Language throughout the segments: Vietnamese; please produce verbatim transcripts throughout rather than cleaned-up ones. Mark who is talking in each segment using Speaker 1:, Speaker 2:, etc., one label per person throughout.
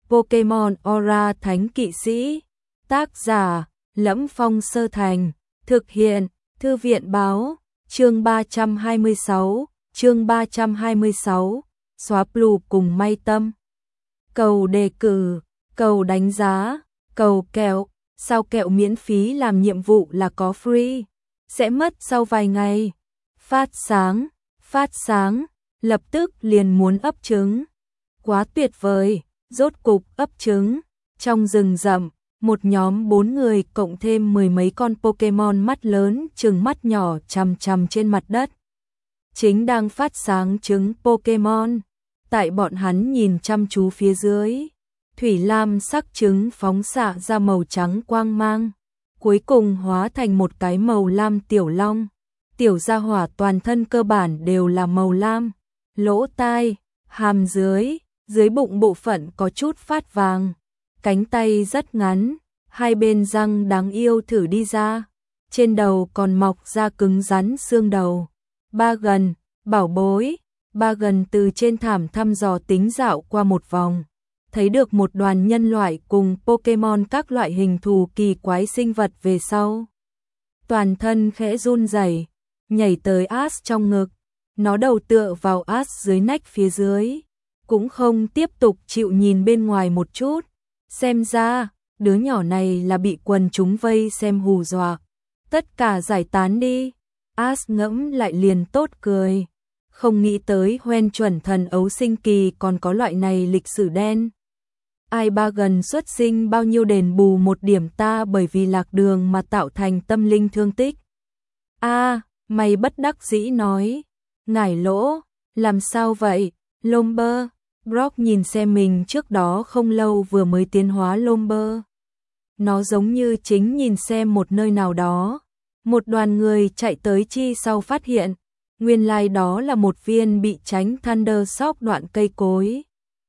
Speaker 1: Pokemon Aura Thánh Kỵ Sĩ. Tác giả: Lẫm Phong Sơ Thành. Thực hiện: Thư viện báo. Chương ba trăm hai mươi sáu, chương ba trăm hai mươi sáu, xóa blue cùng May Tâm. Cầu đề cử, cầu đánh giá, cầu kẹo, sao kẹo miễn phí làm nhiệm vụ là có free, sẽ mất sau vài ngày. Phát sáng, phát sáng, lập tức liền muốn ấp trứng. Quá tuyệt vời, rốt cục ấp trứng. Trong rừng rậm, một nhóm bốn người cộng thêm mười mấy con Pokemon mắt lớn trừng mắt nhỏ chằm chằm trên mặt đất. Chính đang phát sáng trứng Pokemon. Tại bọn hắn nhìn chăm chú phía dưới, thủy lam sắc trứng phóng xạ ra màu trắng quang mang, cuối cùng hóa thành một cái màu lam tiểu long. Tiểu gia hỏa toàn thân cơ bản đều là màu lam, lỗ tai, hàm dưới, dưới bụng bộ phận có chút phát vàng, cánh tay rất ngắn, hai bên răng đáng yêu thử đi ra, trên đầu còn mọc ra cứng rắn xương đầu. Ba gần, bảo bối, ba gần từ trên thảm thăm dò tính dạo qua một vòng, thấy được một đoàn nhân loại cùng Pokemon các loại hình thù kỳ quái sinh vật về sau. Toàn thân khẽ run rẩy, nhảy tới Ash trong ngực, nó đầu tựa vào Ash dưới nách phía dưới, cũng không tiếp tục chịu nhìn bên ngoài một chút. Xem ra, đứa nhỏ này là bị quần chúng vây xem hù dọa. Tất cả giải tán đi. Ash ngẫm lại liền tốt cười. Không nghĩ tới hoen chuẩn thần ấu sinh kỳ còn có loại này lịch sử đen. Ai ba gần xuất sinh bao nhiêu đền bù một điểm ta bởi vì lạc đường mà tạo thành tâm linh thương tích. A, mày bất đắc dĩ nói. Ngải lỗ, làm sao vậy, Lomber? Brock nhìn xem mình trước đó không lâu vừa mới tiến hóa Lomber. Nó giống như chính nhìn xem một nơi nào đó. Một đoàn người chạy tới chi sau phát hiện, nguyên lai đó là một viên bị tránh Thunder Shock đoạn cây cối.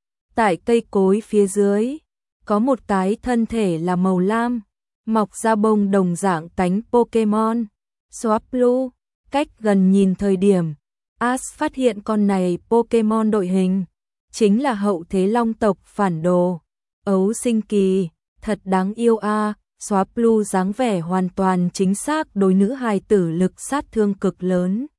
Speaker 1: Tại cây cối phía dưới, có một cái thân thể là màu lam, mọc ra bông đồng dạng cánh Pokemon. Swablu, cách gần nhìn thời điểm, Ash phát hiện con này Pokemon đội hình chính là hậu thế long tộc phản đồ, ấu sinh kỳ, thật đáng yêu a. À. Swablu dáng vẻ hoàn toàn chính xác đối nữ hài tử lực sát thương cực lớn.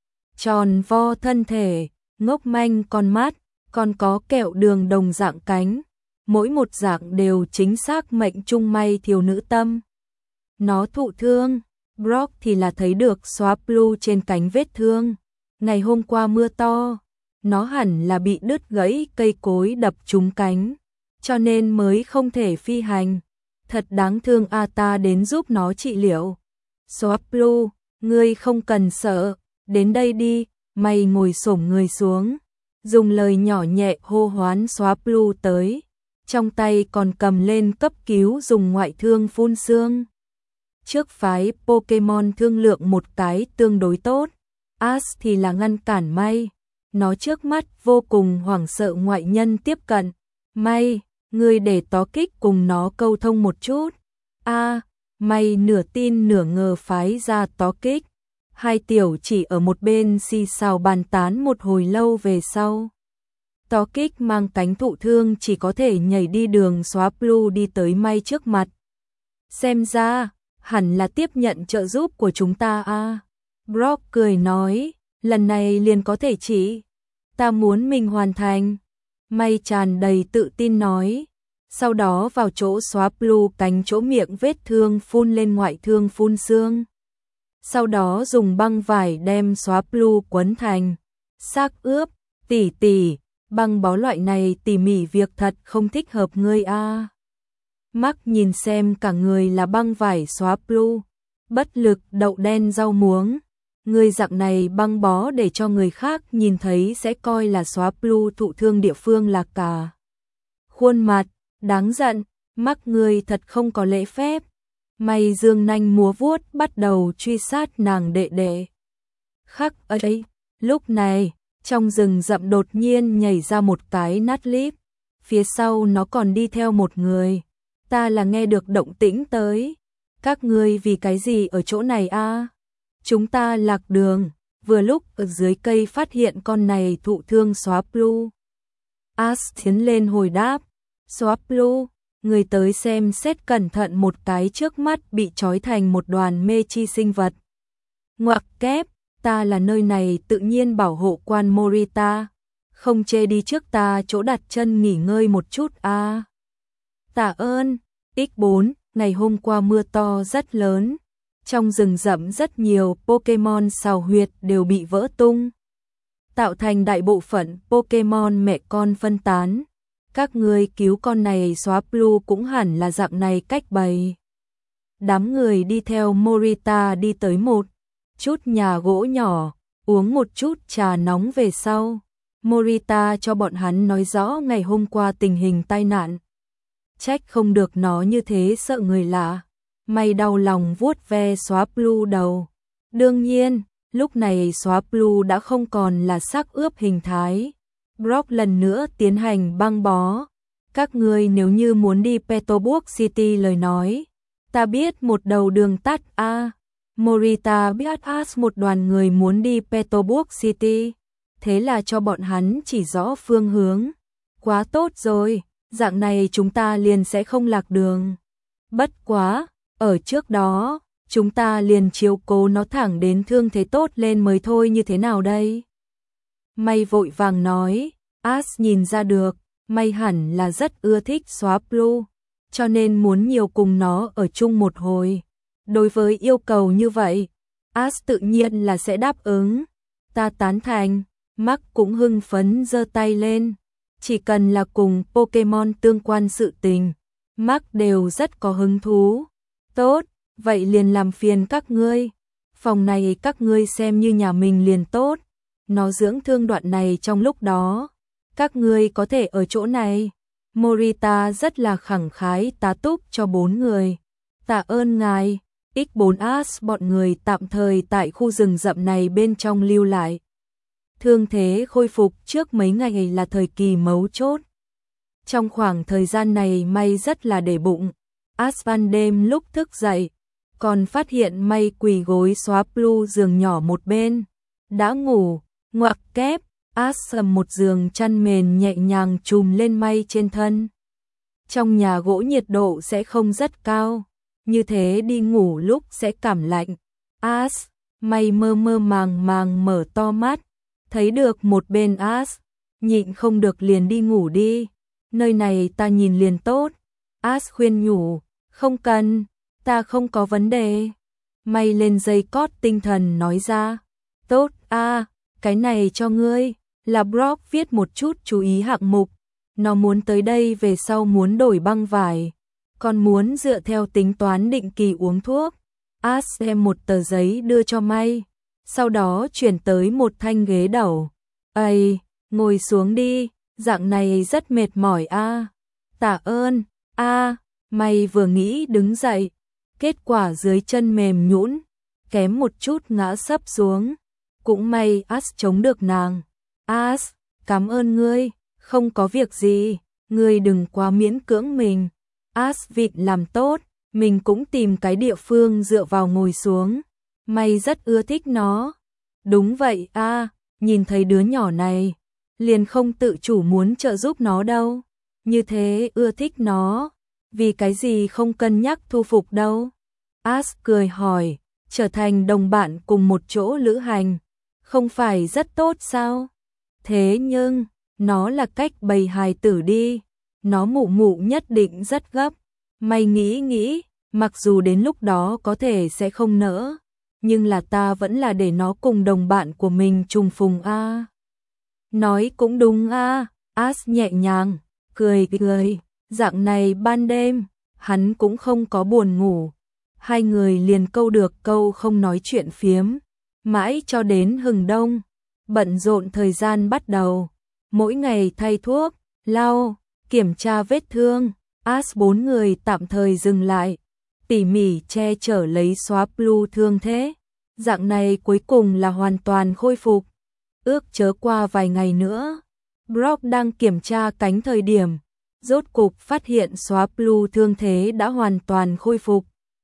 Speaker 1: Tròn vo thân thể, ngốc manh con mắt, còn có kẹo đường đồng dạng cánh, mỗi một dạng đều chính xác mệnh trung may thiếu nữ tâm. Nó thụ thương, Brock thì là thấy được Swablu trên cánh vết thương. Ngày hôm qua mưa to, nó hẳn là bị đứt gãy cây cối đập trúng cánh, cho nên mới không thể phi hành. Thật đáng thương a, ta đến giúp nó trị liệu. Swablu, ngươi không cần sợ, đến đây đi. Mày ngồi xổm người xuống, dùng lời nhỏ nhẹ hô hoán Swablu tới, trong tay còn cầm lên cấp cứu dùng ngoại thương phun xương. Trước phái Pokemon thương lượng một cái tương đối tốt, Ash thì là ngăn cản May. Nó trước mắt vô cùng hoảng sợ ngoại nhân tiếp cận. May, ngươi để tó kích cùng nó câu thông một chút. A, à, May nửa tin nửa ngờ phái ra tó kích. Hai tiểu chỉ ở một bên xì xào bàn tán một hồi lâu về sau. Tó kích mang cánh thụ thương chỉ có thể nhảy đi đường Swablu đi tới May trước mặt. Xem ra, hẳn là tiếp nhận trợ giúp của chúng ta a. À. Brock cười nói, lần này liền có thể chỉ. Ta muốn mình hoàn thành. May tràn đầy tự tin nói. Sau đó vào chỗ Swablu cánh chỗ miệng vết thương phun lên ngoại thương phun xương. Sau đó dùng băng vải đem Swablu quấn thành xác ướp. Tỉ tỉ, băng bó loại này tỉ mỉ việc thật không thích hợp ngươi a. À. Mark nhìn xem cả người là băng vải Swablu, bất lực đậu đen rau muống. Người dạng này băng bó để cho người khác nhìn thấy sẽ coi là Swablu thụ thương địa phương là cả. Khuôn mặt, đáng giận, mắc người thật không có lễ phép. Mày dương nanh múa vuốt bắt đầu truy sát nàng đệ đệ. Khắc ấy, lúc này, trong rừng rậm đột nhiên nhảy ra một cái nát líp. Phía sau nó còn đi theo một người. Ta là nghe được động tĩnh tới. Các ngươi vì cái gì ở chỗ này a? À? Chúng ta lạc đường, vừa lúc ở dưới cây phát hiện con này thụ thương Swablu. Ash tiến lên hồi đáp, Swap Blue, người tới xem xét cẩn thận một cái trước mắt bị trói thành một đoàn mê chi sinh vật. Ngoặc kép, ta là nơi này tự nhiên bảo hộ quan Morita, không chê đi trước ta chỗ đặt chân nghỉ ngơi một chút a. À. Tạ ơn. ích bốn, ngày hôm qua mưa to rất lớn, trong rừng rậm rất nhiều Pokemon xào huyệt đều bị vỡ tung, tạo thành đại bộ phận Pokemon mẹ con phân tán. Các người cứu con này Swap Blue cũng hẳn là dạng này cách bày. Đám người đi theo Morita đi tới một chút nhà gỗ nhỏ, uống một chút trà nóng về sau. Morita cho bọn hắn nói rõ ngày hôm qua tình hình tai nạn. Trách không được nó như thế sợ người lạ. Mày đau lòng vuốt ve Swap Blue đầu. Đương nhiên, lúc này Swap Blue đã không còn là xác ướp hình thái. Brock lần nữa tiến hành băng bó. Các người nếu như muốn đi Petalburg City lời nói, ta biết một đầu đường tắt a. À, Morita biết as một đoàn người muốn đi Petalburg City, thế là cho bọn hắn chỉ rõ phương hướng. Quá tốt rồi, dạng này chúng ta liền sẽ không lạc đường. Bất quá, ở trước đó, chúng ta liền chiếu cố nó thẳng đến thương thế tốt lên mới thôi, như thế nào đây? May vội vàng nói, As nhìn ra được, May hẳn là rất ưa thích Swap Blue, cho nên muốn nhiều cùng nó ở chung một hồi. Đối với yêu cầu như vậy, As tự nhiên là sẽ đáp ứng. Ta tán thành. Mark cũng hưng phấn giơ tay lên. Chỉ cần là cùng Pokemon tương quan sự tình, Mark đều rất có hứng thú. Tốt, vậy liền làm phiền các ngươi. Phòng này các ngươi xem như nhà mình liền tốt. Nó dưỡng thương đoạn này trong lúc đó, các ngươi có thể ở chỗ này. Morita rất là khẳng khái tá túc cho bốn người. Tạ ơn ngài. ích bốn As bọn người tạm thời tại khu rừng rậm này bên trong lưu lại. Thương thế khôi phục trước mấy ngày là thời kỳ mấu chốt. Trong khoảng thời gian này May rất là để bụng. As ban đêm lúc thức dậy, còn phát hiện May quỳ gối Swap Blue giường nhỏ một bên. Đã ngủ, ngoặc kép, As sầm một giường chăn mền nhẹ nhàng trùm lên May trên thân. Trong nhà gỗ nhiệt độ sẽ không rất cao, như thế đi ngủ lúc sẽ cảm lạnh. As, May mơ mơ màng màng mở to mắt, thấy được một bên As, nhịn không được liền đi ngủ đi. Nơi này ta nhìn liền tốt. As khuyên nhủ, không cần, ta không có vấn đề. May lên dây cót tinh thần nói ra, tốt a, à, cái này cho ngươi, là Brock viết một chút chú ý hạng mục. Nó muốn tới đây về sau muốn đổi băng vải, còn muốn dựa theo tính toán định kỳ uống thuốc. As đem một tờ giấy đưa cho May, sau đó chuyển tới một thanh ghế đầu. Ây, ngồi xuống đi, dạng này rất mệt mỏi a. À. Tạ ơn, a. À, May vừa nghĩ đứng dậy, kết quả dưới chân mềm nhũn, kém một chút ngã sấp xuống. Cũng may As chống được nàng. As, cảm ơn ngươi, không có việc gì, ngươi đừng quá miễn cưỡng mình. As vịt làm tốt, mình cũng tìm cái địa phương dựa vào ngồi xuống. May rất ưa thích nó. Đúng vậy a, à, nhìn thấy đứa nhỏ này, liền không tự chủ muốn trợ giúp nó đâu. Như thế ưa thích nó, vì cái gì không cân nhắc thu phục đâu. As cười hỏi, trở thành đồng bạn cùng một chỗ lữ hành, không phải rất tốt sao? Thế nhưng, nó là cách bày hài tử đi, nó mụ mụ nhất định rất gấp. May nghĩ nghĩ, mặc dù đến lúc đó có thể sẽ không nỡ, nhưng là ta vẫn là để nó cùng đồng bạn của mình trùng phùng a. À. Nói cũng đúng a, à. As nhẹ nhàng, cười cười, dạng này ban đêm, hắn cũng không có buồn ngủ. Hai người liền câu được câu không nói chuyện phiếm, mãi cho đến hừng đông, bận rộn thời gian bắt đầu. Mỗi ngày thay thuốc, lau, kiểm tra vết thương, As bốn người tạm thời dừng lại, tỉ mỉ che chở lấy Swap Blue thương thế. Dạng này cuối cùng là hoàn toàn khôi phục. Ước chớ qua vài ngày nữa, Brock đang kiểm tra cánh thời điểm, rốt cục phát hiện Swap Blue thương thế đã hoàn toàn khôi phục.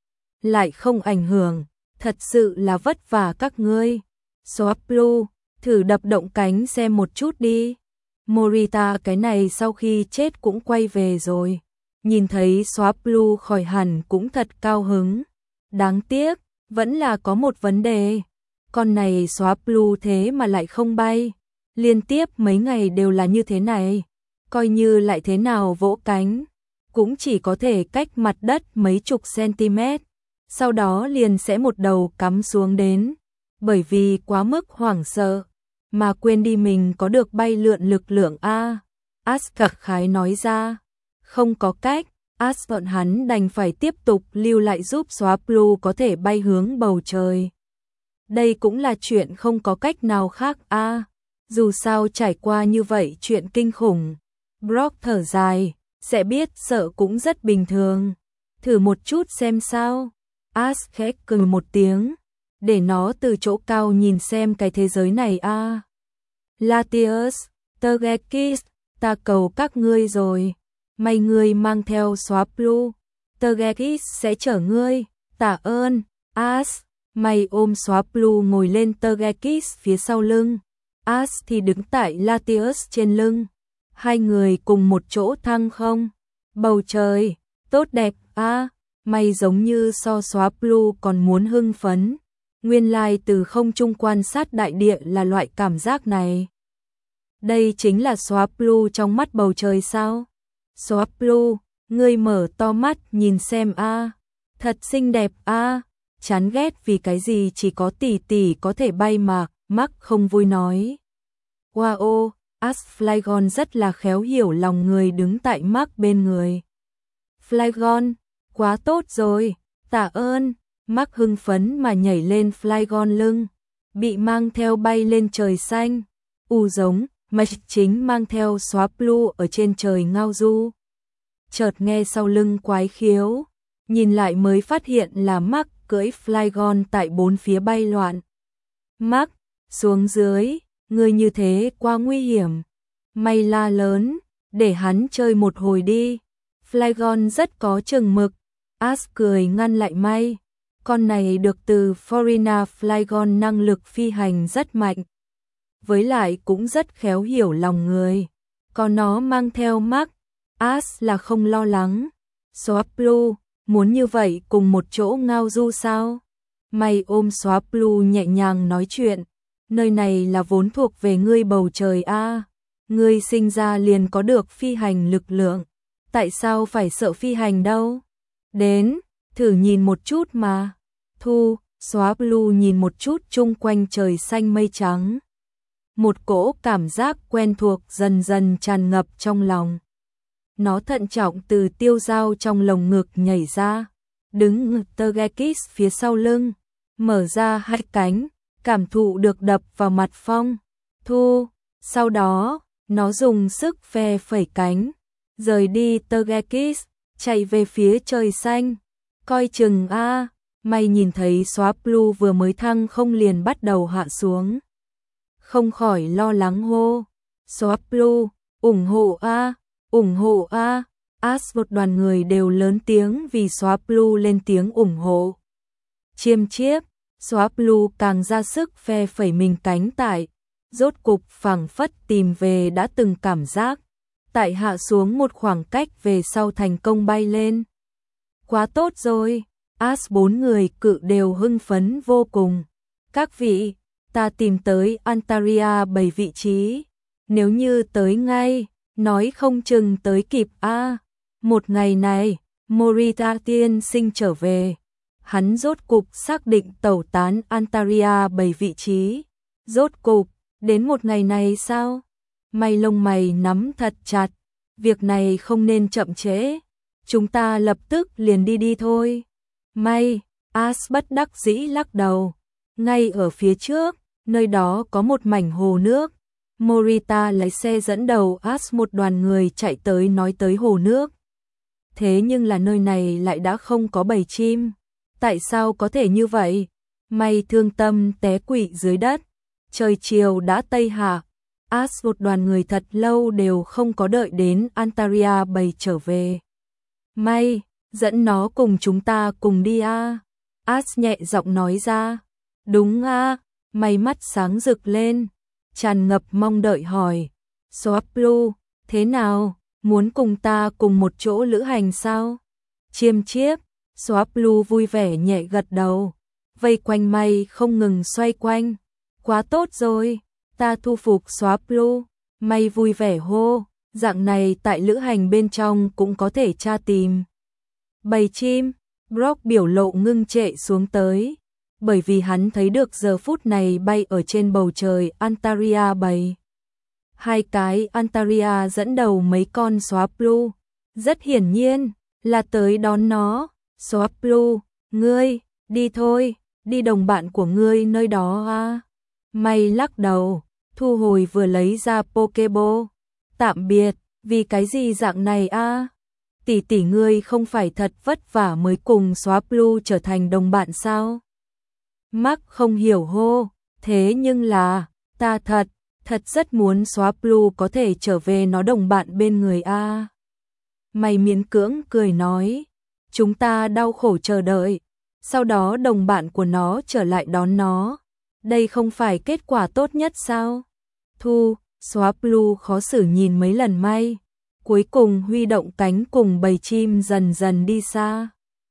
Speaker 1: Lại không ảnh hưởng, thật sự là vất vả các ngươi. Swap Blue, thử đập động cánh xem một chút đi. Morita cái này sau khi chết cũng quay về rồi. Nhìn thấy Swap Blue khỏi hẳn cũng thật cao hứng. Đáng tiếc, vẫn là có một vấn đề. Con này Swap Blue thế mà lại không bay. Liên tiếp mấy ngày đều là như thế này. Coi như lại thế nào vỗ cánh, cũng chỉ có thể cách mặt đất mấy chục cm. Sau đó liền sẽ một đầu cắm xuống đến. Bởi vì quá mức hoảng sợ, mà quên đi mình có được bay lượn lực lượng A. As khặc khái nói ra. Không có cách, As bọn hắn đành phải tiếp tục lưu lại giúp Swap Blue có thể bay hướng bầu trời. Đây cũng là chuyện không có cách nào khác A. Dù sao trải qua như vậy chuyện kinh khủng. Brock thở dài, sẽ biết sợ cũng rất bình thường. Thử một chút xem sao. As khẽ cười một tiếng, để nó từ chỗ cao nhìn xem cái thế giới này a. À. Latius, Tergekis, ta cầu các ngươi rồi. May ngươi mang theo Swap Blue. Tergekis sẽ chở ngươi, tạ ơn. As, mày ôm Swap Blue ngồi lên Tergekis phía sau lưng. As thì đứng tại Latius trên lưng. Hai người cùng một chỗ thăng không. Bầu trời, tốt đẹp a. À. Mày giống như so Swap Blue còn muốn hưng phấn. Nguyên lai từ không trung quan sát đại địa là loại cảm giác này. Đây chính là Swap Blue trong mắt bầu trời sao? Swap Blue, ngươi mở to mắt nhìn xem a. À. Thật xinh đẹp a. À. Chán ghét vì cái gì chỉ có tỷ tỷ có thể bay mà, Mark không vui nói. Wow, As Flygon rất là khéo hiểu lòng người đứng tại Mark bên người. Flygon, quá tốt rồi, tạ ơn. Mark hưng phấn mà nhảy lên Flygon lưng, bị mang theo bay lên trời xanh. U giống, Mạch chính mang theo Swap Blue ở trên trời ngao du. Chợt nghe sau lưng quái khiếu, nhìn lại mới phát hiện là Mark cưỡi Flygon tại bốn phía bay loạn. Mark, xuống dưới, người như thế quá nguy hiểm. May la lớn, để hắn chơi một hồi đi. Flygon rất có chừng mực. As cười ngăn lại May. Con này được từ Forina Flygon năng lực phi hành rất mạnh. Với lại cũng rất khéo hiểu lòng người. Còn nó mang theo Mark, As là không lo lắng. Swap Blue, muốn như vậy cùng một chỗ ngao du sao? May ôm Swap Blue nhẹ nhàng nói chuyện. Nơi này là vốn thuộc về ngươi bầu trời a. À. Ngươi sinh ra liền có được phi hành lực lượng. Tại sao phải sợ phi hành đâu? Đến, thử nhìn một chút mà. Thu, Swap Blue nhìn một chút chung quanh trời xanh mây trắng. Một cỗ cảm giác quen thuộc dần dần tràn ngập trong lòng. Nó thận trọng từ tiêu dao trong lồng ngực nhảy ra, đứng Tergekis phía sau lưng, mở ra hai cánh, cảm thụ được đập vào mặt phong. Thu, sau đó, nó dùng sức phe phẩy cánh, rời đi Tergekis, chạy về phía trời xanh. Coi chừng a, à, May nhìn thấy Swap Blue vừa mới thăng không liền bắt đầu hạ xuống. Không khỏi lo lắng hô. Swap Blue, ủng hộ a, à, ủng hộ a. À. As một đoàn người đều lớn tiếng vì Swap Blue lên tiếng ủng hộ. Chiêm chiếp, Swap Blue càng ra sức phe phẩy mình cánh tại, rốt cục phảng phất tìm về đã từng cảm giác. Tại hạ xuống một khoảng cách về sau thành công bay lên. Quá tốt rồi, As bốn người cự đều hưng phấn vô cùng. Các vị, ta tìm tới Antaria bảy vị trí. Nếu như tới ngay, nói không chừng tới kịp a. À, một ngày này, Morita tiên sinh trở về. Hắn rốt cục xác định tẩu tán Antaria bảy vị trí. Rốt cục, đến một ngày này sao? May lông mày nắm thật chặt. Việc này không nên chậm trễ. Chúng ta lập tức liền đi đi thôi. May, As bất đắc dĩ lắc đầu. Ngay ở phía trước, nơi đó có một mảnh hồ nước. Morita lái xe dẫn đầu As một đoàn người chạy tới nói tới hồ nước. Thế nhưng là nơi này lại đã không có bầy chim. Tại sao có thể như vậy? May thương tâm té quỵ dưới đất. Trời chiều đã tây hạ. As một đoàn người thật lâu đều không có đợi đến Antaria bầy trở về. May, dẫn nó cùng chúng ta cùng đi a. À. As nhẹ giọng nói ra. Đúng a. À. May mắt sáng rực lên, tràn ngập mong đợi hỏi. Swaplu, thế nào, muốn cùng ta cùng một chỗ lữ hành sao? Chiêm chiếp, Swaplu vui vẻ nhẹ gật đầu, vây quanh May không ngừng xoay quanh. Quá tốt rồi, ta thu phục Swaplu, May vui vẻ hô, dạng này tại lữ hành bên trong cũng có thể tra tìm. Bầy chim, Brock biểu lộ ngưng trệ xuống tới, bởi vì hắn thấy được giờ phút này bay ở trên bầu trời Antaria bầy. Hai cái Antaria dẫn đầu mấy con Swaplu, rất hiển nhiên là tới đón nó. Swaplu, ngươi, đi thôi, đi đồng bạn của ngươi nơi đó à. May lắc đầu, thu hồi vừa lấy ra Pokeball. Tạm biệt, vì cái gì dạng này a? Tỷ tỷ ngươi không phải thật vất vả mới cùng Swaplu trở thành đồng bạn sao? Mark không hiểu hô, thế nhưng là, ta thật, thật rất muốn Swaplu có thể trở về nó đồng bạn bên người a. Mày miễn cưỡng cười nói, chúng ta đau khổ chờ đợi, sau đó đồng bạn của nó trở lại đón nó. Đây không phải kết quả tốt nhất sao? Thu, Swaplu khó xử nhìn mấy lần May, cuối cùng huy động cánh cùng bầy chim dần dần đi xa.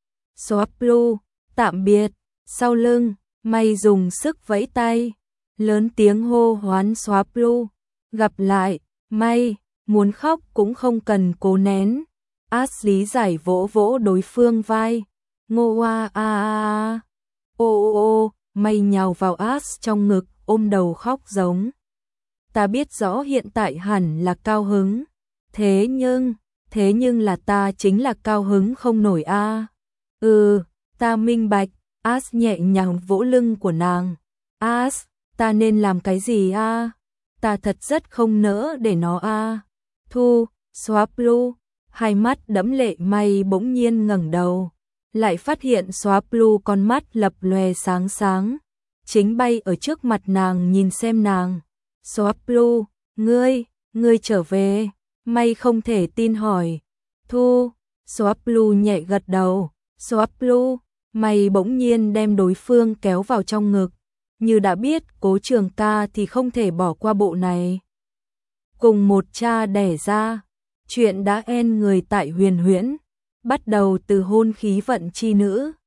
Speaker 1: Swaplu, tạm biệt, sau lưng, May dùng sức vẫy tay, lớn tiếng hô hoán Swaplu, gặp lại, May, muốn khóc cũng không cần cố nén. Ash lý giải vỗ vỗ đối phương vai, ngô a a a, ô ô ô, May nhào vào Ash trong ngực, ôm đầu khóc giống. Ta biết rõ hiện tại hẳn là cao hứng, thế nhưng, thế nhưng là ta chính là cao hứng không nổi a. À. Ừ, ta minh bạch. Ash nhẹ nhàng vỗ lưng của nàng. Ash, ta nên làm cái gì a? À? Ta thật rất không nỡ để nó a. À. Thu, Swaplu, hai mắt đẫm lệ May bỗng nhiên ngẩng đầu, lại phát hiện Swaplu con mắt lập lòe sáng sáng, chính bay ở trước mặt nàng nhìn xem nàng. Swaplu, ngươi, ngươi trở về. May không thể tin hỏi. Thu, Swaplu nhẹ gật đầu. Swaplu, May bỗng nhiên đem đối phương kéo vào trong ngực, như đã biết Cố Trường Ca thì không thể bỏ qua bộ này. Cùng một cha đẻ ra, chuyện đã end người tại Huyền Huyễn, bắt đầu từ hôn khí vận chi nữ.